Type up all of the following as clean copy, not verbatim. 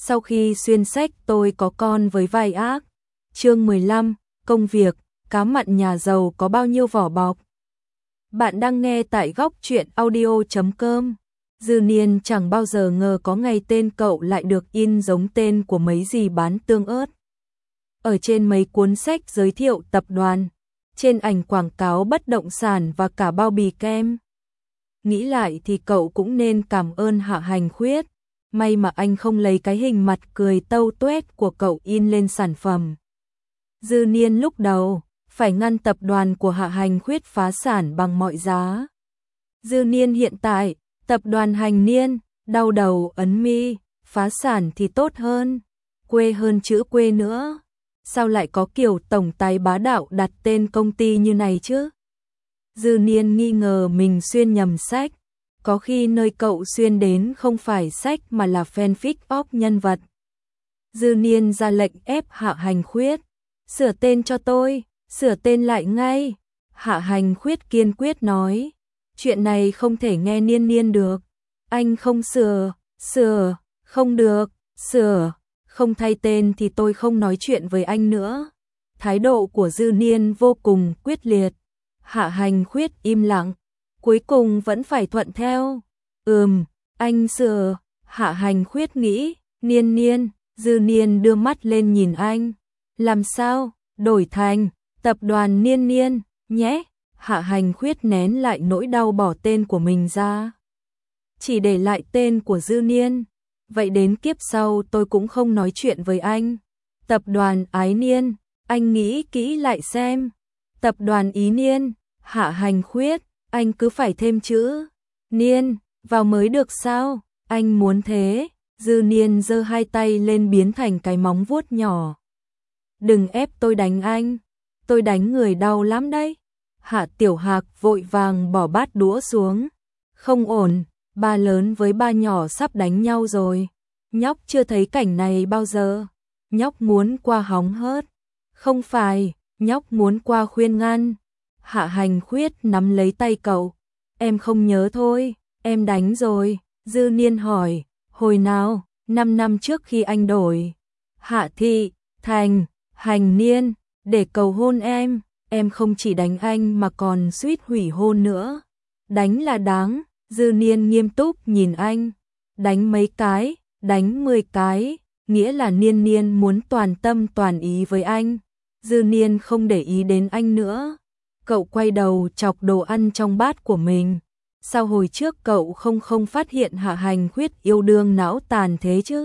Sau khi xuyên sách tôi có con với vai ác. Chương 15, công việc, cá mặn nhà giàu có bao nhiêu vỏ bọc. Bạn đang nghe tại góc truyện audio.com. Dư Niên chẳng bao giờ ngờ có ngày tên cậu lại được in giống tên của mấy dì bán tương ớt. Ở trên mấy cuốn sách giới thiệu tập đoàn, trên ảnh quảng cáo bất động sản và cả bao bì kem. Nghĩ lại thì cậu cũng nên cảm ơn Hạ Hành Khuyết. May mà anh không lấy cái hình mặt cười tâu tuét của cậu in lên sản phẩm. Dư Niên lúc đầu phải ngăn tập đoàn của Hạ Hành Khuyết phá sản bằng mọi giá. Dư Niên hiện tại, tập đoàn Hành Niên, đau đầu ấn mi, phá sản thì tốt hơn, quê hơn chữ quê nữa. Sao lại có kiểu tổng tài bá đạo đặt tên công ty như này chứ? Dư Niên nghi ngờ mình xuyên nhầm sách. Có khi nơi cậu xuyên đến không phải sách mà là fanfic of nhân vật. Dư Niên ra lệnh ép Hạ Hành Khuyết. Sửa tên cho tôi, sửa tên lại ngay. Hạ Hành Khuyết kiên quyết nói. Chuyện này không thể nghe Niên Niên được. Anh không sửa, không được, không thay tên thì tôi không nói chuyện với anh nữa. Thái độ của Dư Niên vô cùng quyết liệt. Hạ Hành Khuyết im lặng. Cuối cùng vẫn phải thuận theo. Anh sửa. Hạ Hành Khuyết nghĩ. Niên Niên. Dư Niên đưa mắt lên nhìn anh. Làm sao? Đổi thành tập đoàn Niên Niên nhé. Hạ Hành Khuyết nén lại nỗi đau bỏ tên của mình ra, chỉ để lại tên của Dư Niên. Vậy đến kiếp sau tôi cũng không nói chuyện với anh. Tập đoàn Ái Niên. Anh nghĩ kỹ lại xem. Tập đoàn Ý Niên. Hạ Hành Khuyết. Anh cứ phải thêm chữ Niên vào mới được sao? Anh muốn thế. Dư Niên giơ hai tay lên biến thành cái móng vuốt nhỏ. Đừng ép tôi đánh anh. Tôi đánh người đau lắm đấy. Hạ Tiểu Hạc vội vàng bỏ bát đũa xuống. Không ổn, ba lớn với ba nhỏ sắp đánh nhau rồi. Nhóc chưa thấy cảnh này bao giờ. Nhóc muốn qua hóng hớt. Không phải, nhóc muốn qua khuyên ngăn. Hạ Hành Khuyết nắm lấy tay cậu. Em không nhớ thôi, em đánh rồi. Dư Niên hỏi, hồi nào? 5 năm trước khi anh đổi Hạ Thị thành Hành Niên để cầu hôn em không chỉ đánh anh mà còn suýt hủy hôn nữa. Đánh là đáng. Dư Niên nghiêm túc nhìn anh. Đánh mấy cái? Đánh 10 cái, nghĩa là Niên Niên muốn toàn tâm toàn ý với anh. Dư Niên không để ý đến anh nữa. Cậu quay đầu chọc đồ ăn trong bát của mình. Sao hồi trước cậu không phát hiện Hạ Hành Khuyết yêu đương não tàn thế chứ?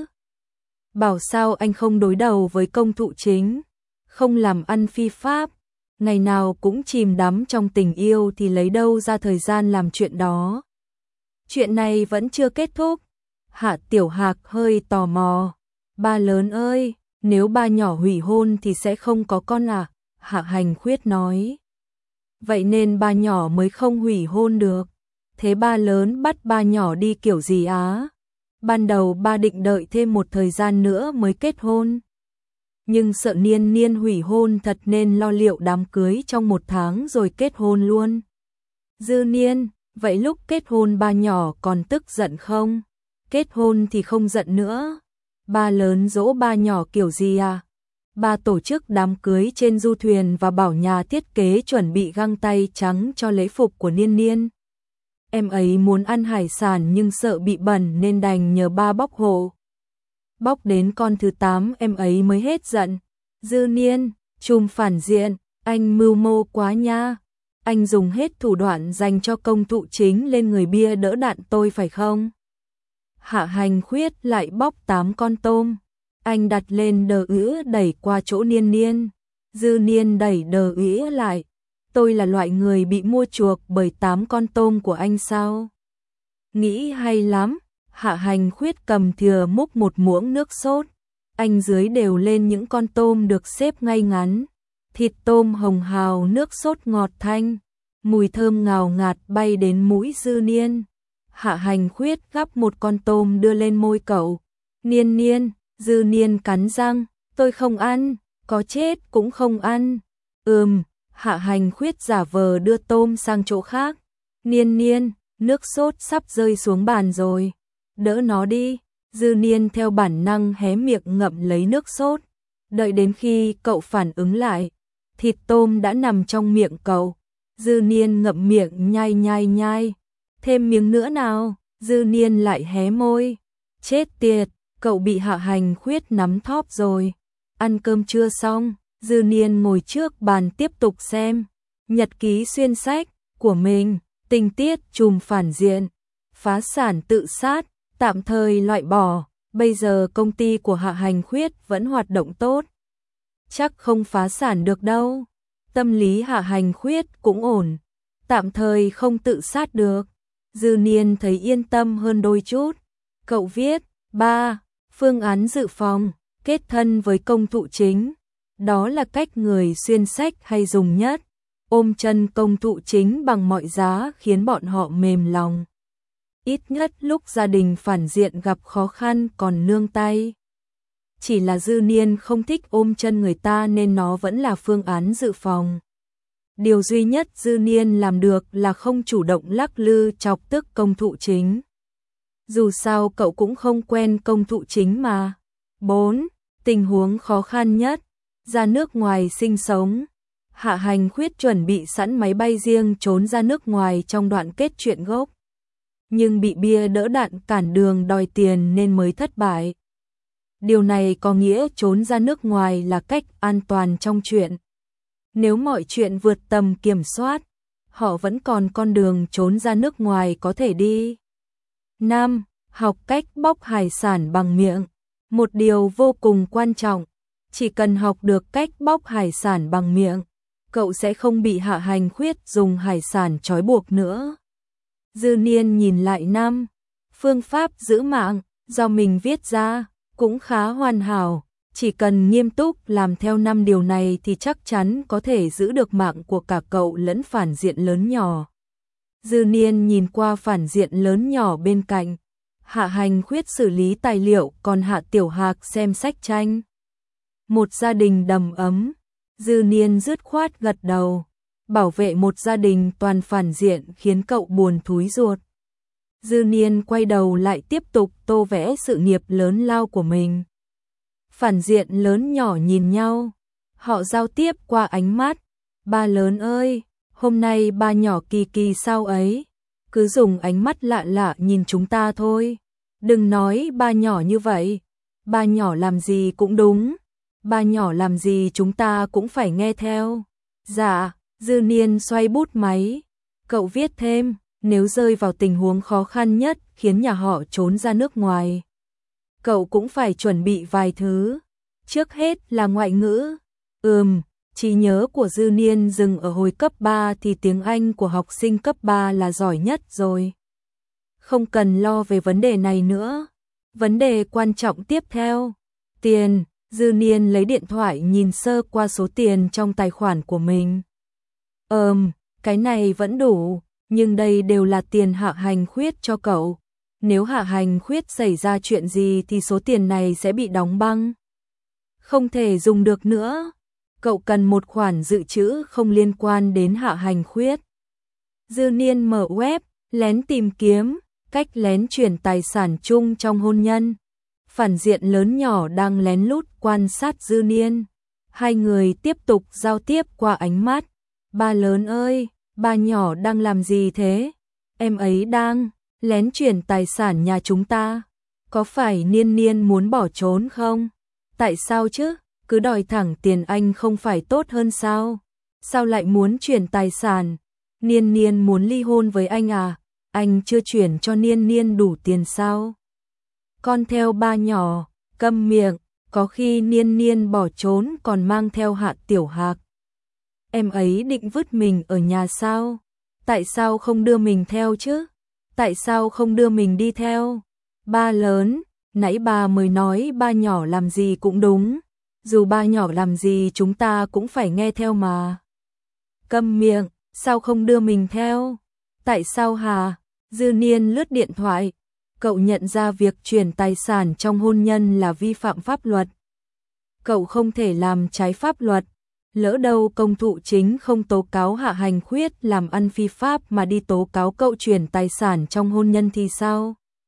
Bảo sao anh không đối đầu với công thụ chính, không làm ăn phi pháp, ngày nào cũng chìm đắm trong tình yêu thì lấy đâu ra thời gian làm chuyện đó. Chuyện này vẫn chưa kết thúc. Hạ Tiểu Hạc hơi tò mò. Ba lớn ơi, nếu ba nhỏ hủy hôn thì sẽ không có con à? Hạ Hành Khuyết nói. Vậy nên ba nhỏ mới không hủy hôn được. Thế ba lớn bắt ba nhỏ đi kiểu gì á? Ban đầu ba định đợi thêm một thời gian nữa mới kết hôn. Nhưng sợ Niên Niên hủy hôn thật nên lo liệu đám cưới trong 1 tháng rồi kết hôn luôn. Dư Niên, vậy lúc kết hôn ba nhỏ còn tức giận không? Kết hôn thì không giận nữa. Ba lớn dỗ ba nhỏ kiểu gì à? Ba tổ chức đám cưới trên du thuyền và bảo nhà thiết kế chuẩn bị găng tay trắng cho lễ phục của Niên Niên. Em ấy muốn ăn hải sản nhưng sợ bị bẩn nên đành nhờ ba bóc hộ. Bóc đến con thứ 8 em ấy mới hết giận. Dư Niên, trùm phản diện, anh mưu mô quá nha. Anh dùng hết thủ đoạn dành cho công thụ chính lên người bia đỡ đạn tôi phải không? Hạ Hành Khuyết lại bóc 8 con tôm. Anh đặt lên đờ ứa đẩy qua chỗ Niên Niên. Dư Niên đẩy đờ ứa lại. Tôi là loại người bị mua chuộc bởi 8 con tôm của anh sao? Nghĩ hay lắm. Hạ Hành Khuyết cầm thìa múc một muỗng nước sốt. Anh dưới đều lên những con tôm được xếp ngay ngắn. Thịt tôm hồng hào, nước sốt ngọt thanh. Mùi thơm ngào ngạt bay đến mũi Dư Niên. Hạ Hành Khuyết gắp một con tôm đưa lên môi cậu. Niên Niên. Dư Niên cắn răng. Tôi không ăn, có chết cũng không ăn. Hạ Hành Khuyết giả vờ đưa tôm sang chỗ khác. Niên Niên, nước sốt sắp rơi xuống bàn rồi. Đỡ nó đi. Dư Niên theo bản năng hé miệng ngậm lấy nước sốt. Đợi đến khi cậu phản ứng lại, thịt tôm đã nằm trong miệng cậu. Dư Niên ngậm miệng nhai nhai nhai. Thêm miếng nữa nào, Dư Niên lại hé môi. Chết tiệt, cậu bị Hạ Hành Khuyết nắm thóp rồi. Ăn cơm chưa xong, Dư Niên ngồi trước bàn tiếp tục xem nhật ký xuyên sách của mình, tình tiết trùm phản diện, phá sản tự sát, tạm thời loại bỏ, bây giờ công ty của Hạ Hành Khuyết vẫn hoạt động tốt. Chắc không phá sản được đâu. Tâm lý Hạ Hành Khuyết cũng ổn, tạm thời không tự sát được. Dư Niên thấy yên tâm hơn đôi chút. Cậu viết, 3. Phương án dự phòng, kết thân với công thụ chính. Đó là cách người xuyên sách hay dùng nhất. Ôm chân công thụ chính bằng mọi giá khiến bọn họ mềm lòng. Ít nhất lúc gia đình phản diện gặp khó khăn còn nương tay. Chỉ là Dư Niên không thích ôm chân người ta nên nó vẫn là phương án dự phòng. Điều duy nhất Dư Niên làm được là không chủ động lắc lư chọc tức công thụ chính. Dù sao cậu cũng không quen công thụ chính mà. 4. Tình huống khó khăn nhất, ra nước ngoài sinh sống. Hạ Hành Khuyết chuẩn bị sẵn máy bay riêng trốn ra nước ngoài trong đoạn kết truyện gốc. Nhưng bị bia đỡ đạn cản đường đòi tiền nên mới thất bại. Điều này có nghĩa trốn ra nước ngoài là cách an toàn trong chuyện. Nếu mọi chuyện vượt tầm kiểm soát, họ vẫn còn con đường trốn ra nước ngoài có thể đi. 5. Học cách bóc hải sản bằng miệng. Một điều vô cùng quan trọng, chỉ cần học được cách bóc hải sản bằng miệng, cậu sẽ không bị Hạ Hành Khuyết dùng hải sản trói buộc nữa. Dư Niên nhìn lại 5. Phương pháp giữ mạng, do mình viết ra, cũng khá hoàn hảo. Chỉ cần nghiêm túc làm theo 5 điều này thì chắc chắn có thể giữ được mạng của cả cậu lẫn phản diện lớn nhỏ. Dư Niên nhìn qua phản diện lớn nhỏ bên cạnh. Hạ Hành Khuyết xử lý tài liệu, còn Hạ Tiểu Hạc xem sách tranh. Một gia đình đầm ấm. Dư Niên dứt khoát gật đầu. Bảo vệ một gia đình toàn phản diện khiến cậu buồn thúi ruột. Dư Niên quay đầu lại tiếp tục tô vẽ sự nghiệp lớn lao của mình. Phản diện lớn nhỏ nhìn nhau. Họ giao tiếp qua ánh mắt. Ba lớn ơi, hôm nay ba nhỏ kỳ kỳ sao ấy. Cứ dùng ánh mắt lạ lạ nhìn chúng ta thôi. Đừng nói ba nhỏ như vậy. Ba nhỏ làm gì cũng đúng. Ba nhỏ làm gì chúng ta cũng phải nghe theo. Dạ, Dư Niên xoay bút máy. Cậu viết thêm, nếu rơi vào tình huống khó khăn nhất khiến nhà họ trốn ra nước ngoài, cậu cũng phải chuẩn bị vài thứ. Trước hết là ngoại ngữ. Trí nhớ của Dư Niên dừng ở hồi cấp 3 thì tiếng Anh của học sinh cấp 3 là giỏi nhất rồi. Không cần lo về vấn đề này nữa. Vấn đề quan trọng tiếp theo, tiền. Dư Niên lấy điện thoại nhìn sơ qua số tiền trong tài khoản của mình. Cái này vẫn đủ, nhưng đây đều là tiền Hạ Hành Khuyết cho cậu. Nếu Hạ Hành Khuyết xảy ra chuyện gì thì số tiền này sẽ bị đóng băng. Không thể dùng được nữa. Cậu cần một khoản dự trữ không liên quan đến Hạ Hành Khuyết. Dư Niên mở web, lén tìm kiếm, cách lén chuyển tài sản chung trong hôn nhân. Phản diện lớn nhỏ đang lén lút quan sát Dư Niên. Hai người tiếp tục giao tiếp qua ánh mắt. Ba lớn ơi, ba nhỏ đang làm gì thế? Em ấy đang lén chuyển tài sản nhà chúng ta. Có phải Niên Niên muốn bỏ trốn không? Tại sao chứ? Cứ đòi thẳng tiền anh không phải tốt hơn sao? Sao lại muốn chuyển tài sản? Niên Niên muốn ly hôn với anh à? Anh chưa chuyển cho Niên Niên đủ tiền sao? Con theo ba nhỏ, câm miệng, có khi Niên Niên bỏ trốn còn mang theo Hạ Tiểu Hạc. Em ấy định vứt mình ở nhà sao? Tại sao không đưa mình theo chứ? Tại sao không đưa mình đi theo? Ba lớn, nãy bà mới nói ba nhỏ làm gì cũng đúng. Dù ba nhỏ làm gì chúng ta cũng phải nghe theo mà. Câm miệng, sao không đưa mình theo? Tại sao hả? Dư Niên lướt điện thoại. Cậu nhận ra việc chuyển tài sản trong hôn nhân là vi phạm pháp luật. Cậu không thể làm trái pháp luật. Lỡ đâu công thụ chính không tố cáo Hạ Hành Khuyết làm ăn phi pháp mà đi tố cáo cậu chuyển tài sản trong hôn nhân thì sao?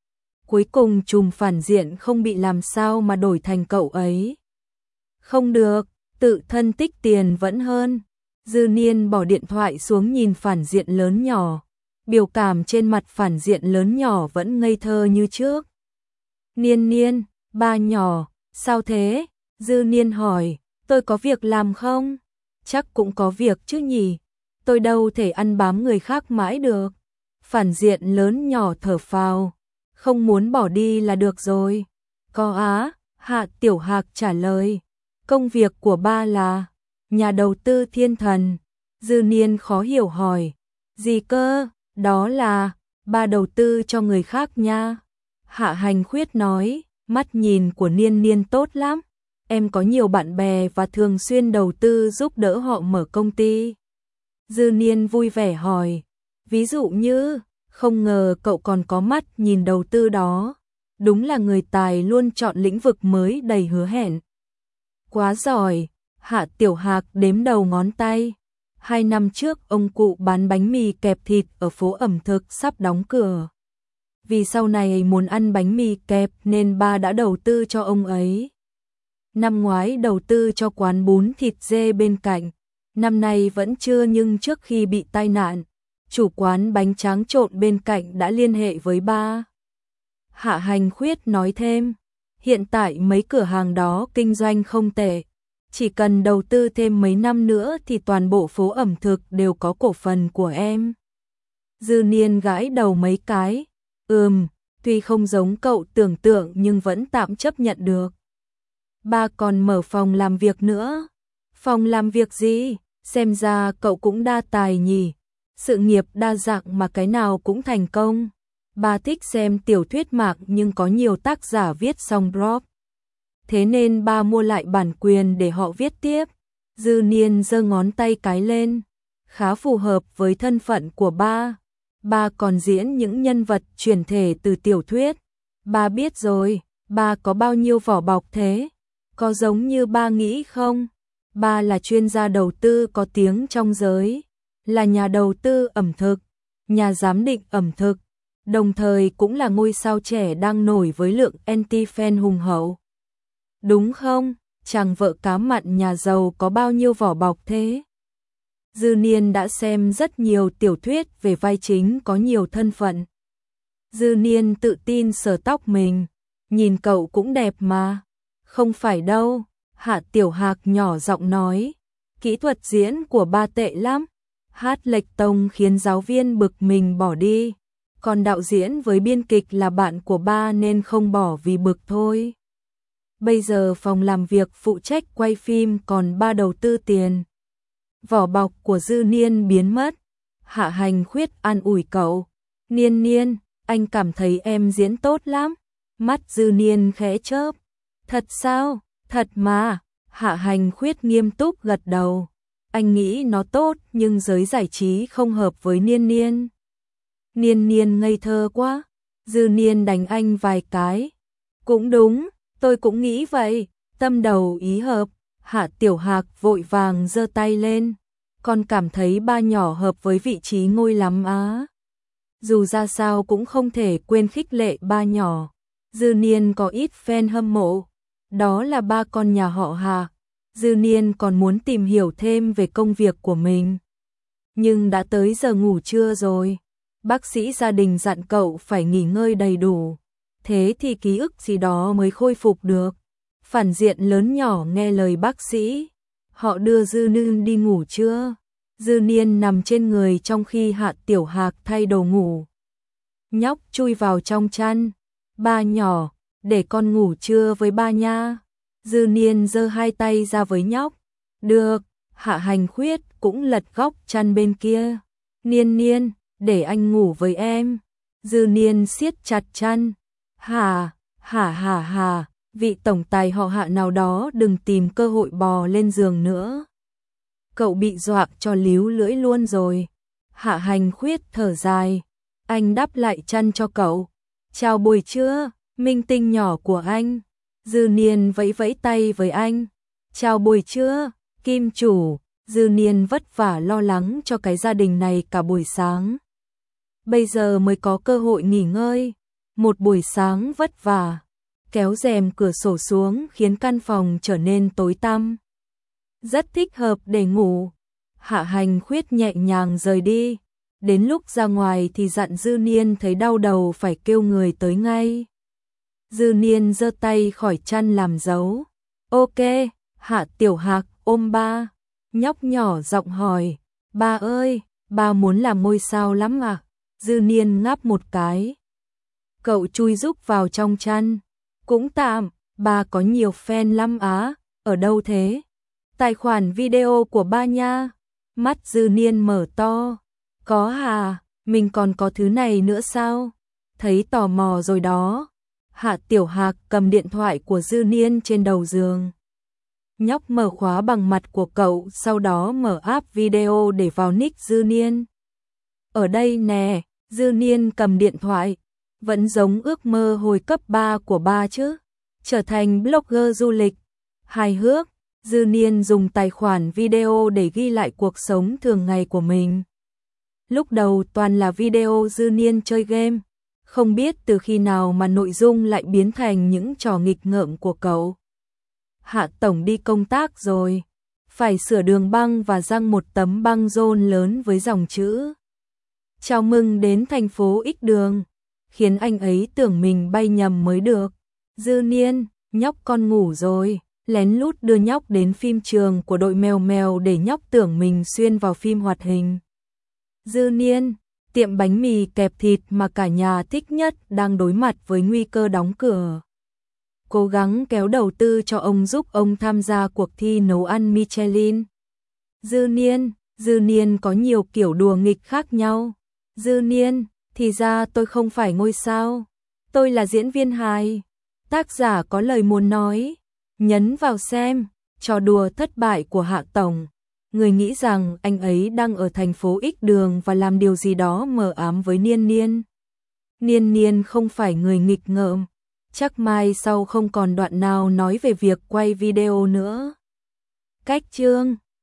Cuối cùng trùm phản diện không bị làm sao mà đổi thành cậu ấy. Không được, tự thân tích tiền vẫn hơn. Dư Niên bỏ điện thoại xuống nhìn phản diện lớn nhỏ. Biểu cảm trên mặt phản diện lớn nhỏ vẫn ngây thơ như trước. Niên Niên, ba nhỏ, sao thế? Dư Niên hỏi, tôi có việc làm không? Chắc cũng có việc chứ nhỉ, tôi đâu thể ăn bám người khác mãi được. Phản diện lớn nhỏ thở phào, không muốn bỏ đi là được rồi. Có á, Hạ Tiểu Hạc trả lời, công việc của ba là nhà đầu tư thiên thần. Dư Niên khó hiểu hỏi, gì cơ? Đó là ba đầu tư cho người khác nha. Hạ Hành Khuyết nói, mắt nhìn của Niên Niên tốt lắm. Em có nhiều bạn bè và thường xuyên đầu tư giúp đỡ họ mở công ty. Dư Niên vui vẻ hỏi, ví dụ như, không ngờ cậu còn có mắt nhìn đầu tư đó. Đúng là người tài luôn chọn lĩnh vực mới đầy hứa hẹn. Quá giỏi, Hạ Tiểu Hạc đếm đầu ngón tay. 2 năm trước ông cụ bán bánh mì kẹp thịt ở phố ẩm thực sắp đóng cửa. Vì sau này muốn ăn bánh mì kẹp nên ba đã đầu tư cho ông ấy. Năm ngoái đầu tư cho quán bún thịt dê bên cạnh. Năm nay vẫn chưa, nhưng trước khi bị tai nạn, chủ quán bánh tráng trộn bên cạnh đã liên hệ với ba. Hạ Hành Khuyết nói thêm, hiện tại mấy cửa hàng đó kinh doanh không tệ. Chỉ cần đầu tư thêm mấy năm nữa thì toàn bộ phố ẩm thực đều có cổ phần của em. Dư Niên gãi đầu mấy cái, tuy không giống cậu tưởng tượng nhưng vẫn tạm chấp nhận được. Ba còn mở phòng làm việc nữa. Phòng làm việc gì? Xem ra cậu cũng đa tài nhỉ. Sự nghiệp đa dạng mà cái nào cũng thành công. Ba thích xem tiểu thuyết mạc nhưng có nhiều tác giả viết xong drop. Thế nên ba mua lại bản quyền để họ viết tiếp. Dư Niên giơ ngón tay cái lên. Khá phù hợp với thân phận của ba. Ba còn diễn những nhân vật chuyển thể từ tiểu thuyết. Ba biết rồi, ba có bao nhiêu vỏ bọc thế? Có giống như ba nghĩ không? Ba là chuyên gia đầu tư có tiếng trong giới. Là nhà đầu tư ẩm thực, nhà giám định ẩm thực. Đồng thời cũng là ngôi sao trẻ đang nổi với lượng anti-fan hùng hậu. Đúng không? Chàng vợ cá mặn nhà giàu có bao nhiêu vỏ bọc thế? Dư Niên đã xem rất nhiều tiểu thuyết về vai chính có nhiều thân phận. Dư Niên tự tin sờ tóc mình, nhìn cậu cũng đẹp mà. Không phải đâu, Hạ Tiểu Hạc nhỏ giọng nói, kỹ thuật diễn của ba tệ lắm. Hát lệch tông khiến giáo viên bực mình bỏ đi. Còn đạo diễn với biên kịch là bạn của ba nên không bỏ vì bực thôi. Bây giờ phòng làm việc phụ trách quay phim còn ba đầu tư tiền. Vỏ bọc của Dư Niên biến mất. Hạ Hành Khuyết an ủi cậu. Niên Niên, anh cảm thấy em diễn tốt lắm. Mắt Dư Niên khẽ chớp. Thật sao? Thật mà. Hạ Hành Khuyết nghiêm túc gật đầu. Anh nghĩ nó tốt nhưng giới giải trí không hợp với Niên Niên. Niên Niên ngây thơ quá. Dư Niên đánh anh vài cái. Cũng đúng, tôi cũng nghĩ vậy. Tâm đầu ý hợp. Hạ Tiểu Hạc vội vàng giơ tay lên. Con cảm thấy ba nhỏ hợp với vị trí ngôi lắm á. Dù ra sao cũng không thể quên khích lệ ba nhỏ. Dư Niên có ít fan hâm mộ. Đó là ba con nhà họ Hạ. Dư Niên còn muốn tìm hiểu thêm về công việc của mình. Nhưng đã tới giờ ngủ trưa rồi. Bác sĩ gia đình dặn cậu phải nghỉ ngơi đầy đủ. Thế thì ký ức gì đó mới khôi phục được. Phản diện lớn nhỏ nghe lời bác sĩ. Họ đưa Dư Niên đi ngủ trưa. Dư Niên nằm trên người trong khi Hạ Tiểu Hạc thay đồ ngủ. Nhóc chui vào trong chăn. Ba nhỏ, để con ngủ trưa với ba nha. Dư Niên giơ hai tay ra với nhóc. Được, Hạ Hành Khuyết cũng lật góc chăn bên kia. Niên Niên, để anh ngủ với em. Dư Niên siết chặt chăn. Hà, vị tổng tài họ Hạ nào đó đừng tìm cơ hội bò lên giường nữa. Cậu bị dọa cho líu lưỡi luôn rồi. Hạ Hành Khuyết thở dài. Anh đắp lại chăn cho cậu. Chào buổi trưa, minh tinh nhỏ của anh. Dư Niên vẫy vẫy tay với anh. Chào buổi trưa, Kim chủ. Dư Niên vất vả lo lắng cho cái gia đình này cả buổi sáng. Bây giờ mới có cơ hội nghỉ ngơi. Một buổi sáng vất vả, kéo rèm cửa sổ xuống khiến căn phòng trở nên tối tăm. Rất thích hợp để ngủ. Hạ Hành Khuyết nhẹ nhàng rời đi. Đến lúc ra ngoài thì dặn Dư Niên thấy đau đầu phải kêu người tới ngay. Dư Niên giơ tay khỏi chăn làm dấu. Ok, Hạ Tiểu Hạc ôm ba. Nhóc nhỏ giọng hỏi, ba ơi, ba muốn làm ngôi sao lắm à? Dư Niên ngáp một cái. Cậu chui rúc vào trong chăn. Cũng tạm, ba có nhiều fan lắm á. Ở đâu thế? Tài khoản video của ba nha. Mắt Dư Niên mở to. Có à, mình còn có thứ này nữa sao? Thấy tò mò rồi đó. Hạ Tiểu Hạc cầm điện thoại của Dư Niên trên đầu giường. Nhóc mở khóa bằng mặt của cậu, sau đó mở app video để vào nick Dư Niên. Ở đây nè, Dư Niên cầm điện thoại. Vẫn giống ước mơ hồi cấp 3 của ba chứ. Trở thành blogger du lịch. Hài hước, Dư Niên dùng tài khoản video để ghi lại cuộc sống thường ngày của mình. Lúc đầu toàn là video Dư Niên chơi game. Không biết từ khi nào mà nội dung lại biến thành những trò nghịch ngợm của cậu. Hạ Tổng đi công tác rồi. Phải sửa đường băng và răng một tấm băng rôn lớn với dòng chữ chào mừng đến thành phố X đường. Khiến anh ấy tưởng mình bay nhầm mới được. Dư Niên, nhóc con ngủ rồi. Lén lút đưa nhóc đến phim trường của đội mèo mèo để nhóc tưởng mình xuyên vào phim hoạt hình. Dư Niên, tiệm bánh mì kẹp thịt mà cả nhà thích nhất đang đối mặt với nguy cơ đóng cửa. Cố gắng kéo đầu tư cho ông giúp ông tham gia cuộc thi nấu ăn Michelin. Dư Niên có nhiều kiểu đùa nghịch khác nhau. Dư Niên, thì ra tôi không phải ngôi sao. Tôi là diễn viên hài. Tác giả có lời muốn nói. Nhấn vào xem, trò đùa thất bại của Hạ Tổng. Người nghĩ rằng anh ấy đang ở thành phố X đường và làm điều gì đó mờ ám với Niên Niên. Niên Niên không phải người nghịch ngợm. Chắc mai sau không còn đoạn nào nói về việc quay video nữa. Cách chương